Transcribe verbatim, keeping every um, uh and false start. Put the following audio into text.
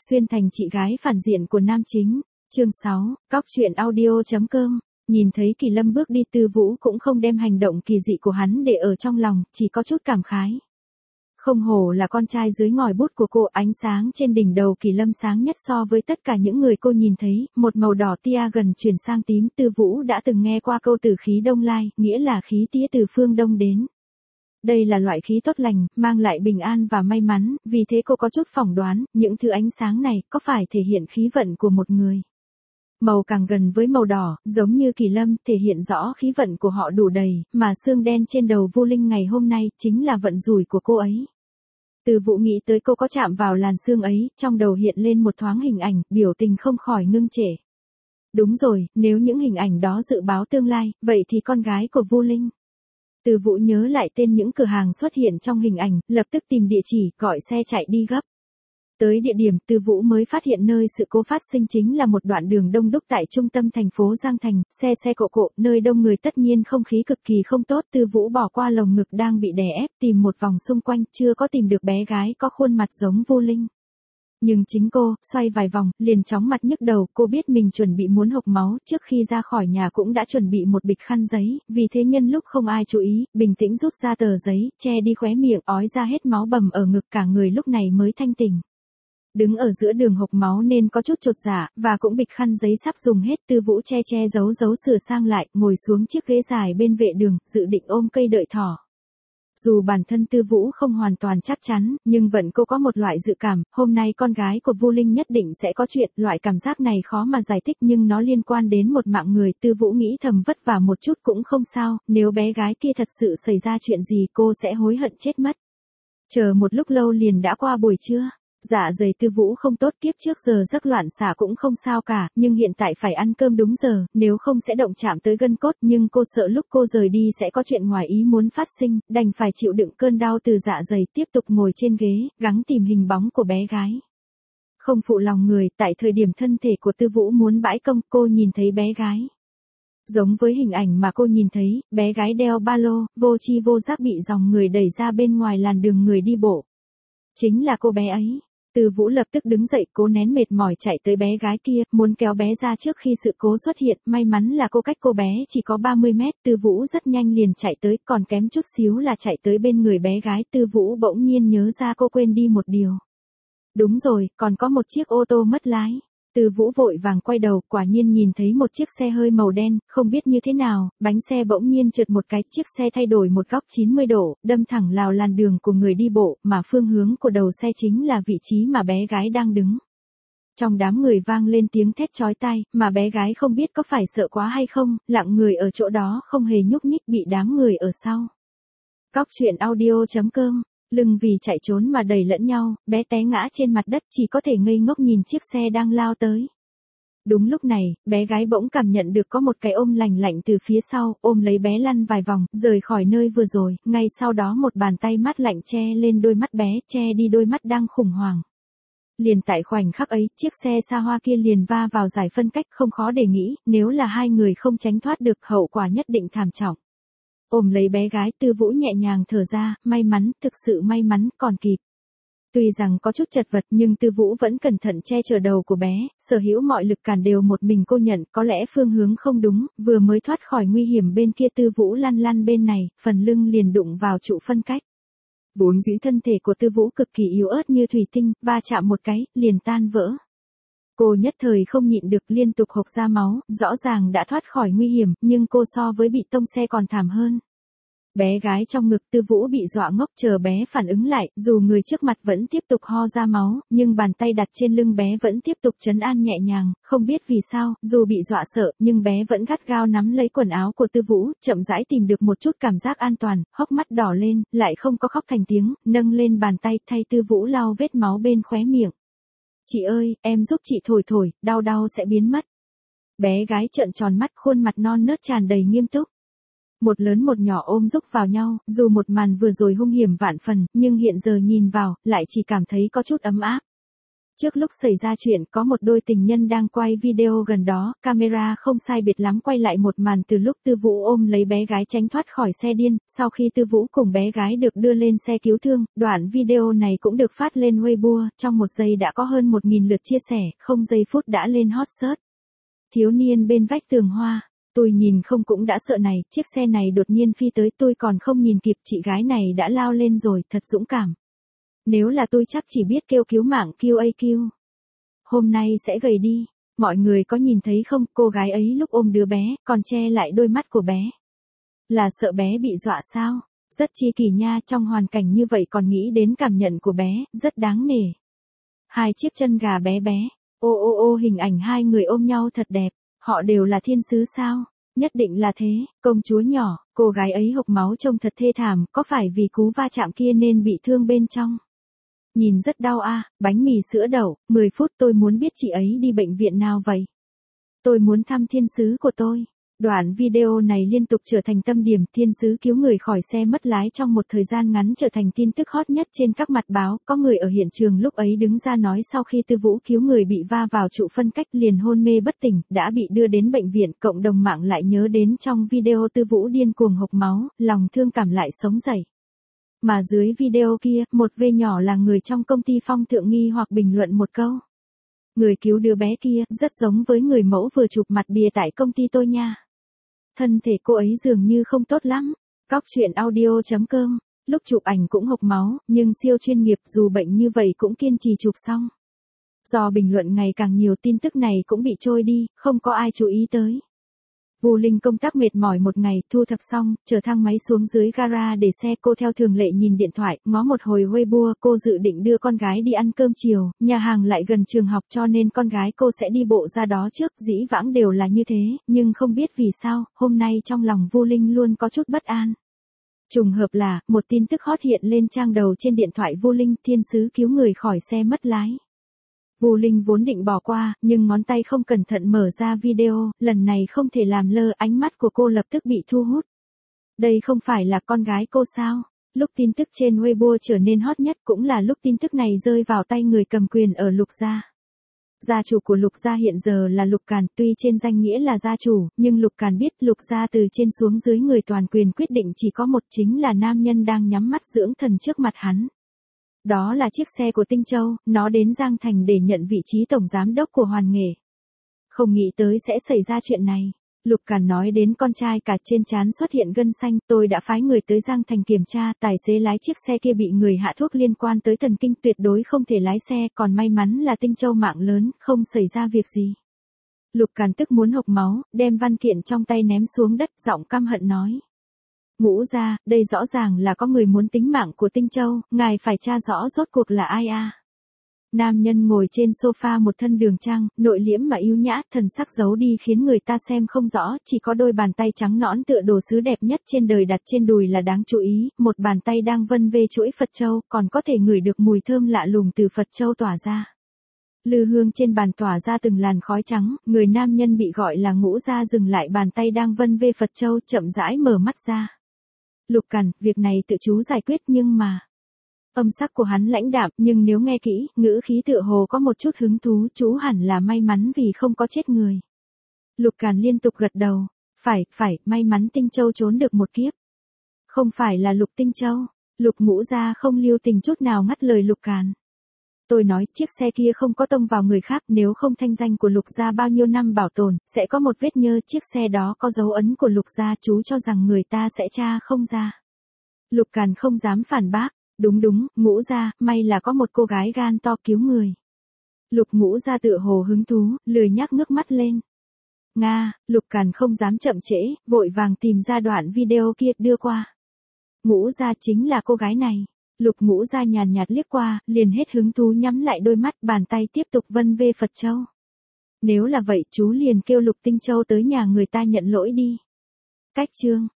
Xuyên thành chị gái phản diện của nam chính. Chương sáu, cóc truyện audio.com. Nhìn thấy Kỳ Lâm bước đi, Tư Vũ cũng không đem hành động kỳ dị của hắn để ở trong lòng, chỉ có chút cảm khái. Không hổ là con trai dưới ngòi bút của cô, ánh sáng trên đỉnh đầu Kỳ Lâm sáng nhất so với tất cả những người cô nhìn thấy, một màu đỏ tia gần chuyển sang tím. Tư Vũ đã từng nghe qua câu từ khí đông lai, nghĩa là khí tía từ phương đông đến. Đây là loại khí tốt lành, mang lại bình an và may mắn, vì thế cô có chút phỏng đoán, những thứ ánh sáng này có phải thể hiện khí vận của một người. Màu càng gần với màu đỏ, giống như Kỳ Lâm, thể hiện rõ khí vận của họ đủ đầy, mà xương đen trên đầu Vu Linh ngày hôm nay, chính là vận rủi của cô ấy. Từ Vũ nghĩ tới cô có chạm vào làn xương ấy, trong đầu hiện lên một thoáng hình ảnh, biểu tình không khỏi ngưng trệ. Đúng rồi, nếu những hình ảnh đó dự báo tương lai, vậy thì con gái của Vu Linh. Từ Vũ nhớ lại tên những cửa hàng xuất hiện trong hình ảnh, lập tức tìm địa chỉ, gọi xe chạy đi gấp. Tới địa điểm, Từ Vũ mới phát hiện nơi sự cố phát sinh chính là một đoạn đường đông đúc tại trung tâm thành phố Giang Thành, xe xe cộ cộ, nơi đông người tất nhiên không khí cực kỳ không tốt. Từ Vũ bỏ qua lồng ngực đang bị đè ép, tìm một vòng xung quanh, chưa có tìm được bé gái có khuôn mặt giống Vu Linh. Nhưng chính cô, xoay vài vòng, liền chóng mặt nhức đầu, cô biết mình chuẩn bị muốn hộc máu, trước khi ra khỏi nhà cũng đã chuẩn bị một bịch khăn giấy, vì thế nhân lúc không ai chú ý, bình tĩnh rút ra tờ giấy, che đi khóe miệng, ói ra hết máu bầm ở ngực, cả người lúc này mới thanh tỉnh. Đứng ở giữa đường hộc máu nên có chút chột dạ, và cũng bịch khăn giấy sắp dùng hết. Tư Vũ che che giấu giấu sửa sang lại, ngồi xuống chiếc ghế dài bên vệ đường, dự định ôm cây đợi thỏ. Dù bản thân Tư Vũ không hoàn toàn chắc chắn, nhưng vẫn cô có một loại dự cảm, hôm nay con gái của Vu Linh nhất định sẽ có chuyện. Loại cảm giác này khó mà giải thích nhưng nó liên quan đến một mạng người. Tư Vũ nghĩ thầm vất vả một chút cũng không sao, nếu bé gái kia thật sự xảy ra chuyện gì cô sẽ hối hận chết mất. Chờ một lúc lâu liền đã qua buổi trưa. Dạ dày Tư Vũ không tốt, kiếp trước giờ giấc loạn xạ cũng không sao cả, nhưng hiện tại phải ăn cơm đúng giờ, nếu không sẽ động chạm tới gân cốt, nhưng cô sợ lúc cô rời đi sẽ có chuyện ngoài ý muốn phát sinh, đành phải chịu đựng cơn đau từ dạ dày, tiếp tục ngồi trên ghế, gắng tìm hình bóng của bé gái. Không phụ lòng người, tại thời điểm thân thể của Tư Vũ muốn bãi công, cô nhìn thấy bé gái. Giống với hình ảnh mà cô nhìn thấy, bé gái đeo ba lô, vô chi vô giác bị dòng người đẩy ra bên ngoài làn đường người đi bộ. Chính là cô bé ấy. Từ Vũ lập tức đứng dậy, cố nén mệt mỏi chạy tới bé gái kia, muốn kéo bé ra trước khi sự cố xuất hiện. May mắn là cô cách cô bé chỉ có ba mươi mét. Từ Vũ rất nhanh liền chạy tới, còn kém chút xíu là chạy tới bên người bé gái. Từ Vũ bỗng nhiên nhớ ra cô quên đi một điều. Đúng rồi, còn có một chiếc ô tô mất lái. Từ Vũ vội vàng quay đầu, quả nhiên nhìn thấy một chiếc xe hơi màu đen, không biết như thế nào, bánh xe bỗng nhiên trượt một cái, chiếc xe thay đổi một góc chín mươi độ, đâm thẳng vào làn đường của người đi bộ, mà phương hướng của đầu xe chính là vị trí mà bé gái đang đứng. Trong đám người vang lên tiếng thét chói tai, mà bé gái không biết có phải sợ quá hay không, lặng người ở chỗ đó không hề nhúc nhích, bị đám người ở sau. Cóc truyện audio.com. Lưng vì chạy trốn mà đẩy lẫn nhau, bé té ngã trên mặt đất, chỉ có thể ngây ngốc nhìn chiếc xe đang lao tới. Đúng lúc này, bé gái bỗng cảm nhận được có một cái ôm lành lạnh từ phía sau, ôm lấy bé lăn vài vòng, rời khỏi nơi vừa rồi, ngay sau đó một bàn tay mát lạnh che lên đôi mắt bé, che đi đôi mắt đang khủng hoảng. Liền tại khoảnh khắc ấy, chiếc xe xa hoa kia liền va vào giải phân cách, không khó để nghĩ, nếu là hai người không tránh thoát được, hậu quả nhất định thảm trọng. Ôm lấy bé gái, Tư Vũ nhẹ nhàng thở ra, may mắn, thực sự may mắn, còn kịp. Tuy rằng có chút chật vật nhưng Tư Vũ vẫn cẩn thận che chở đầu của bé, sở hữu mọi lực cản đều một mình cô nhận, có lẽ phương hướng không đúng, vừa mới thoát khỏi nguy hiểm bên kia Tư Vũ lăn lăn bên này, phần lưng liền đụng vào trụ phân cách. Vốn dĩ thân thể của Tư Vũ cực kỳ yếu ớt như thủy tinh, va chạm một cái, liền tan vỡ. Cô nhất thời không nhịn được liên tục hộc ra máu, rõ ràng đã thoát khỏi nguy hiểm, nhưng cô so với bị tông xe còn thảm hơn. Bé gái trong ngực Tư Vũ bị dọa ngốc, chờ bé phản ứng lại, dù người trước mặt vẫn tiếp tục ho ra máu, nhưng bàn tay đặt trên lưng bé vẫn tiếp tục trấn an nhẹ nhàng, không biết vì sao, dù bị dọa sợ, nhưng bé vẫn gắt gao nắm lấy quần áo của Tư Vũ, chậm rãi tìm được một chút cảm giác an toàn, hốc mắt đỏ lên, lại không có khóc thành tiếng, nâng lên bàn tay thay Tư Vũ lau vết máu bên khóe miệng. Chị ơi, em giúp chị thổi thổi, đau đau sẽ biến mất. Bé gái trợn tròn mắt, khuôn mặt non nớt tràn đầy nghiêm túc. Một lớn một nhỏ ôm giúp vào nhau, dù một màn vừa rồi hung hiểm vạn phần, nhưng hiện giờ nhìn vào, lại chỉ cảm thấy có chút ấm áp. Trước lúc xảy ra chuyện có một đôi tình nhân đang quay video gần đó, camera không sai biệt lắm quay lại một màn từ lúc Tư Vũ ôm lấy bé gái tránh thoát khỏi xe điên, sau khi Tư Vũ cùng bé gái được đưa lên xe cứu thương, đoạn video này cũng được phát lên Weibo, trong một giây đã có hơn một nghìn lượt chia sẻ, không giây phút đã lên hot search. Thiếu niên bên vách tường hoa, tôi nhìn không cũng đã sợ này, chiếc xe này đột nhiên phi tới tôi còn không nhìn kịp chị gái này đã lao lên rồi, thật dũng cảm. Nếu là tôi chắc chỉ biết kêu cứu mạng Q A Q. Hôm nay sẽ gầy đi, mọi người có nhìn thấy không, cô gái ấy lúc ôm đứa bé, còn che lại đôi mắt của bé. Là sợ bé bị dọa sao? Rất chi kỳ nha, trong hoàn cảnh như vậy còn nghĩ đến cảm nhận của bé, rất đáng nể. Hai chiếc chân gà bé bé, ô ô ô hình ảnh hai người ôm nhau thật đẹp, họ đều là thiên sứ sao? Nhất định là thế, công chúa nhỏ, cô gái ấy hộc máu trông thật thê thảm, có phải vì cú va chạm kia nên bị thương bên trong? Nhìn rất đau a, à, bánh mì sữa đậu, mười phút tôi muốn biết chị ấy đi bệnh viện nào vậy. Tôi muốn thăm thiên sứ của tôi. Đoạn video này liên tục trở thành tâm điểm, thiên sứ cứu người khỏi xe mất lái trong một thời gian ngắn trở thành tin tức hot nhất trên các mặt báo, có người ở hiện trường lúc ấy đứng ra nói sau khi Tư Vũ cứu người bị va vào trụ phân cách liền hôn mê bất tỉnh, đã bị đưa đến bệnh viện, cộng đồng mạng lại nhớ đến trong video Tư Vũ điên cuồng hộc máu, lòng thương cảm lại sống dậy. Mà dưới video kia, một V nhỏ là người trong công ty Phong Thượng nghi hoặc bình luận một câu. Người cứu đứa bé kia, rất giống với người mẫu vừa chụp mặt bìa tại công ty tôi nha. Thân thể cô ấy dường như không tốt lắm. Cóc truyện audio chấm com, lúc chụp ảnh cũng hộc máu, nhưng siêu chuyên nghiệp dù bệnh như vậy cũng kiên trì chụp xong. Do bình luận ngày càng nhiều tin tức này cũng bị trôi đi, không có ai chú ý tới. Vu Linh công tác mệt mỏi một ngày, thu thập xong, chờ thang máy xuống dưới gara để xe, cô theo thường lệ nhìn điện thoại, ngó một hồi Weibo, cô dự định đưa con gái đi ăn cơm chiều, nhà hàng lại gần trường học cho nên con gái cô sẽ đi bộ ra đó trước, dĩ vãng đều là như thế, nhưng không biết vì sao, hôm nay trong lòng Vu Linh luôn có chút bất an. Trùng hợp là, một tin tức hot hiện lên trang đầu trên điện thoại Vu Linh, thiên sứ cứu người khỏi xe mất lái. Vu Linh vốn định bỏ qua, nhưng ngón tay không cẩn thận mở ra video, lần này không thể làm lơ, ánh mắt của cô lập tức bị thu hút. Đây không phải là con gái cô sao? Lúc tin tức trên Weibo trở nên hot nhất cũng là lúc tin tức này rơi vào tay người cầm quyền ở Lục Gia. Gia chủ của Lục Gia hiện giờ là Lục Càn, tuy trên danh nghĩa là gia chủ, nhưng Lục Càn biết Lục Gia từ trên xuống dưới người toàn quyền quyết định chỉ có một, chính là nam nhân đang nhắm mắt dưỡng thần trước mặt hắn. Đó là chiếc xe của Tinh Châu, nó đến Giang Thành để nhận vị trí tổng giám đốc của Hoàn Nghệ. Không nghĩ tới sẽ xảy ra chuyện này. Lục Càn nói đến con trai cả, trên trán xuất hiện gân xanh, tôi đã phái người tới Giang Thành kiểm tra, tài xế lái chiếc xe kia bị người hạ thuốc liên quan tới thần kinh, tuyệt đối không thể lái xe, còn may mắn là Tinh Châu mạng lớn, không xảy ra việc gì. Lục Càn tức muốn hộc máu, đem văn kiện trong tay ném xuống đất, giọng căm hận nói. Ngũ gia, đây rõ ràng là có người muốn tính mạng của Tinh Châu, ngài phải tra rõ rốt cuộc là ai a. À? Nam nhân ngồi trên sofa một thân đường trang, nội liễm mà yêu nhã, thần sắc giấu đi khiến người ta xem không rõ, chỉ có đôi bàn tay trắng nõn tựa đồ sứ đẹp nhất trên đời đặt trên đùi là đáng chú ý, một bàn tay đang vân vê chuỗi Phật châu, còn có thể ngửi được mùi thơm lạ lùng từ Phật châu tỏa ra. Lư hương trên bàn tỏa ra từng làn khói trắng, người nam nhân bị gọi là Ngũ gia dừng lại bàn tay đang vân vê Phật châu, chậm rãi mở mắt ra. Lục Càn, việc này tự chú giải quyết nhưng mà... Âm sắc của hắn lãnh đạm, nhưng nếu nghe kỹ, ngữ khí tựa hồ có một chút hứng thú, chú hẳn là may mắn vì không có chết người. Lục Càn liên tục gật đầu. Phải, phải, may mắn Tinh Châu trốn được một kiếp. Không phải là Lục Tinh Châu. Lục Ngũ gia không lưu tình chút nào ngắt lời Lục Càn. Tôi nói, chiếc xe kia không có tông vào người khác, nếu không thanh danh của Lục gia bao nhiêu năm bảo tồn, sẽ có một vết nhơ, chiếc xe đó có dấu ấn của Lục gia, chú cho rằng người ta sẽ tra không ra. Lục Càn không dám phản bác. Đúng đúng, Ngũ gia, may là có một cô gái gan to cứu người. Lục Ngũ gia tựa hồ hứng thú, lười nhác ngước mắt lên. Nga, Lục Càn không dám chậm trễ, vội vàng tìm ra đoạn video kia đưa qua. Ngũ gia chính là cô gái này. Lục Ngũ gia nhàn nhạt liếc qua, liền hết hứng thú nhắm lại đôi mắt, bàn tay tiếp tục vân vê Phật châu. Nếu là vậy chú liền kêu Lục Tinh Châu tới nhà người ta nhận lỗi đi. Cách chương.